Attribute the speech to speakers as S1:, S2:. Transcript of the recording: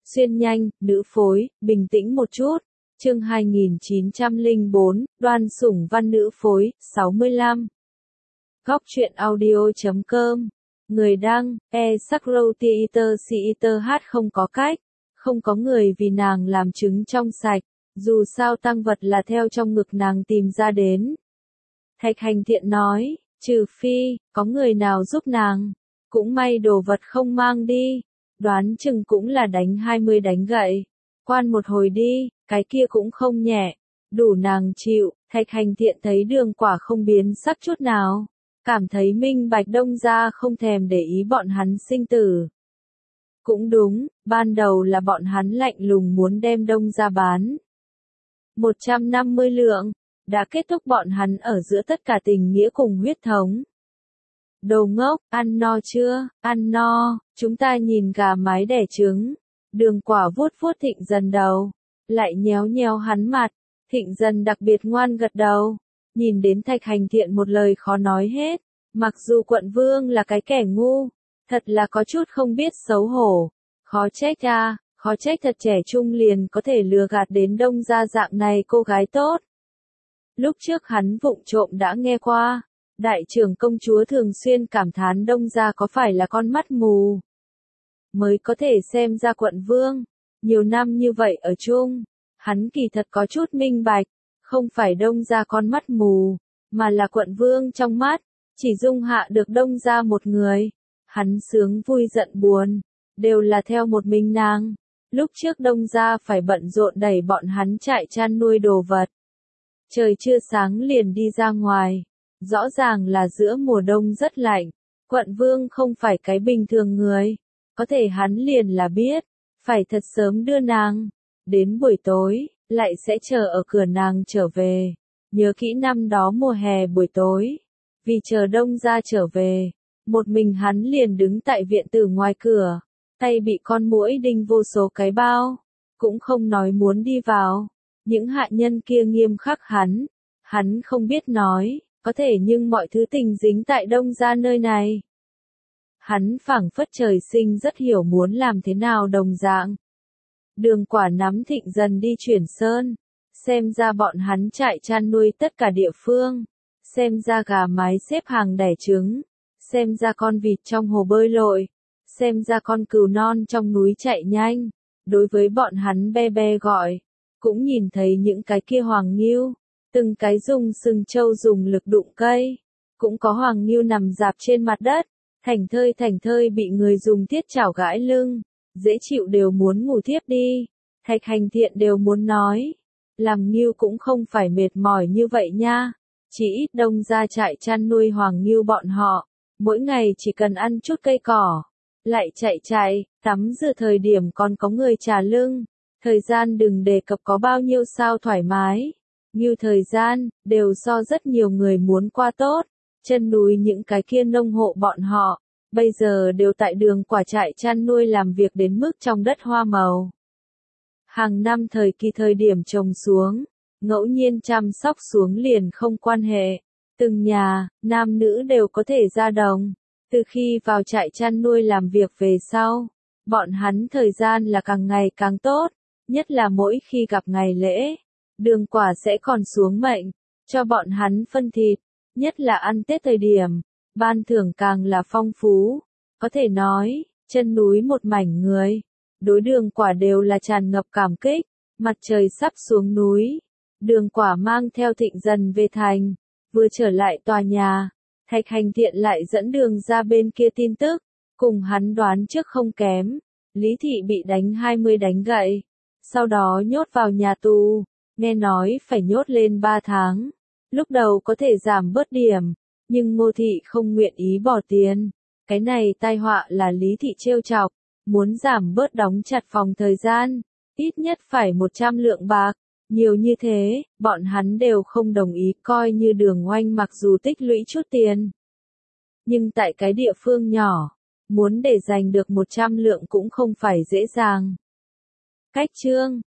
S1: Xuyên nhanh, nữ phối, bình tĩnh một chút. Chương 2904, Đoan Sủng Văn nữ phối, 65. Góc truyện audio.com. Người đăng, Sakrow Theater hát không có cách. Không có người vì nàng làm chứng trong sạch. Dù sao tang vật là theo trong ngực nàng tìm ra đến. Thạch Hành Thiện nói, trừ phi, có người nào giúp nàng. Cũng may đồ vật không mang đi. Đoán chừng cũng là đánh 20 đánh gậy. Quan một hồi đi, cái kia cũng không nhẹ. Đủ nàng chịu. Thạch Hành Thiện thấy Đường Quả không biến sắc chút nào. Cảm thấy minh bạch Đông gia không thèm để ý bọn hắn sinh tử. Cũng đúng, ban đầu là bọn hắn lạnh lùng muốn đem Đông gia bán. 150 lượng, đã kết thúc bọn hắn ở giữa tất cả tình nghĩa cùng huyết thống. Đồ ngốc, ăn no chưa, ăn no, chúng ta nhìn gà mái đẻ trứng. Đường Quả vuốt vuốt Thịnh Dần đầu, lại nhéo nhéo hắn mặt. Thịnh Dần đặc biệt ngoan gật đầu, nhìn đến Thạch Hành Thiện một lời khó nói hết. Mặc dù quận vương là cái kẻ ngu, thật là có chút không biết xấu hổ. Khó trách à, khó trách thật trẻ trung liền có thể lừa gạt đến Đông gia dạng này cô gái tốt. Lúc trước hắn vụng trộm đã nghe qua, đại trưởng công chúa thường xuyên cảm thán Đông gia có phải là con mắt mù, mới có thể xem ra quận vương. Nhiều năm như vậy ở chung, hắn kỳ thật có chút minh bạch, không phải Đông gia con mắt mù, mà là quận vương trong mắt, chỉ dung hạ được Đông gia một người. Hắn sướng vui giận buồn, đều là theo một mình nàng. Lúc trước Đông gia phải bận rộn đẩy bọn hắn trại chăn nuôi đồ vật. Trời chưa sáng liền đi ra ngoài. Rõ ràng là giữa mùa đông rất lạnh. Quận vương không phải cái bình thường người. Có thể hắn liền là biết. Phải thật sớm đưa nàng. Đến buổi tối, lại sẽ chờ ở cửa nàng trở về. Nhớ kỹ năm đó mùa hè buổi tối. Vì chờ Đông gia trở về. Một mình hắn liền đứng tại viện tử ngoài cửa. Tay bị con muỗi đinh vô số cái bao. Cũng không nói muốn đi vào. Những hạ nhân kia nghiêm khắc hắn. Hắn không biết nói, có thể nhưng mọi thứ tình dính tại Đông gia nơi này. Hắn phảng phất trời sinh rất hiểu muốn làm thế nào đồng dạng. Đường Quả nắm Thịnh Dần đi chuyển sơn. Xem ra bọn hắn trại chăn nuôi tất cả địa phương. Xem ra gà mái xếp hàng đẻ trứng. Xem ra con vịt trong hồ bơi lội. Xem ra con cừu non trong núi chạy nhanh. Đối với bọn hắn be be gọi. Cũng nhìn thấy những cái kia hoàng ngưu. Từng cái dùng sừng trâu dùng lực đụng cây. Cũng có hoàng ngưu nằm rạp trên mặt đất. Thành thơi bị người dùng thiết chảo gãi lưng. Dễ chịu đều muốn ngủ thiếp đi. Thạch Hành Thiện đều muốn nói. Làm ngưu cũng không phải mệt mỏi như vậy nha. Chỉ ít Đông gia trại chăn nuôi hoàng ngưu bọn họ. Mỗi ngày chỉ cần ăn chút cây cỏ. Lại chạy, tắm rửa thời điểm còn có người trả lưng. Thời gian đừng đề cập có bao nhiêu sao thoải mái. Như thời gian, đều so rất nhiều người muốn qua tốt. Chân núi những cái kia nông hộ bọn họ. Bây giờ đều tại Đường Quả trại chăn nuôi làm việc đến mức trong đất hoa màu. Hàng năm thời điểm trồng xuống. Ngẫu nhiên chăm sóc xuống liền không quan hệ. Từng nhà, nam nữ đều có thể ra đồng. Từ khi vào trại chăn nuôi làm việc về sau, bọn hắn thời gian là càng ngày càng tốt, nhất là mỗi khi gặp ngày lễ, Đường Quả sẽ còn xuống mệnh, cho bọn hắn phân thịt, nhất là ăn Tết thời điểm, ban thưởng càng là phong phú, có thể nói, chân núi một mảnh người, đối Đường Quả đều là tràn ngập cảm kích, mặt trời sắp xuống núi, Đường Quả mang theo Thịnh Dần về thành, vừa trở lại tòa nhà. Thạch Hành Thiện lại dẫn đường ra bên kia tin tức, cùng hắn đoán trước không kém, Lý Thị bị đánh 20 đánh gậy, sau đó nhốt vào nhà tù, nghe nói phải nhốt lên 3 tháng, lúc đầu có thể giảm bớt điểm, nhưng Ngô Thị không nguyện ý bỏ tiền, cái này tai họa là Lý Thị trêu chọc, muốn giảm bớt đóng chặt phòng thời gian, ít nhất phải 100 lượng bạc. Nhiều như thế, bọn hắn đều không đồng ý coi như Đường Oanh mặc dù tích lũy chút tiền. Nhưng tại cái địa phương nhỏ, muốn để giành được 100 lượng cũng không phải dễ dàng. Cách chương,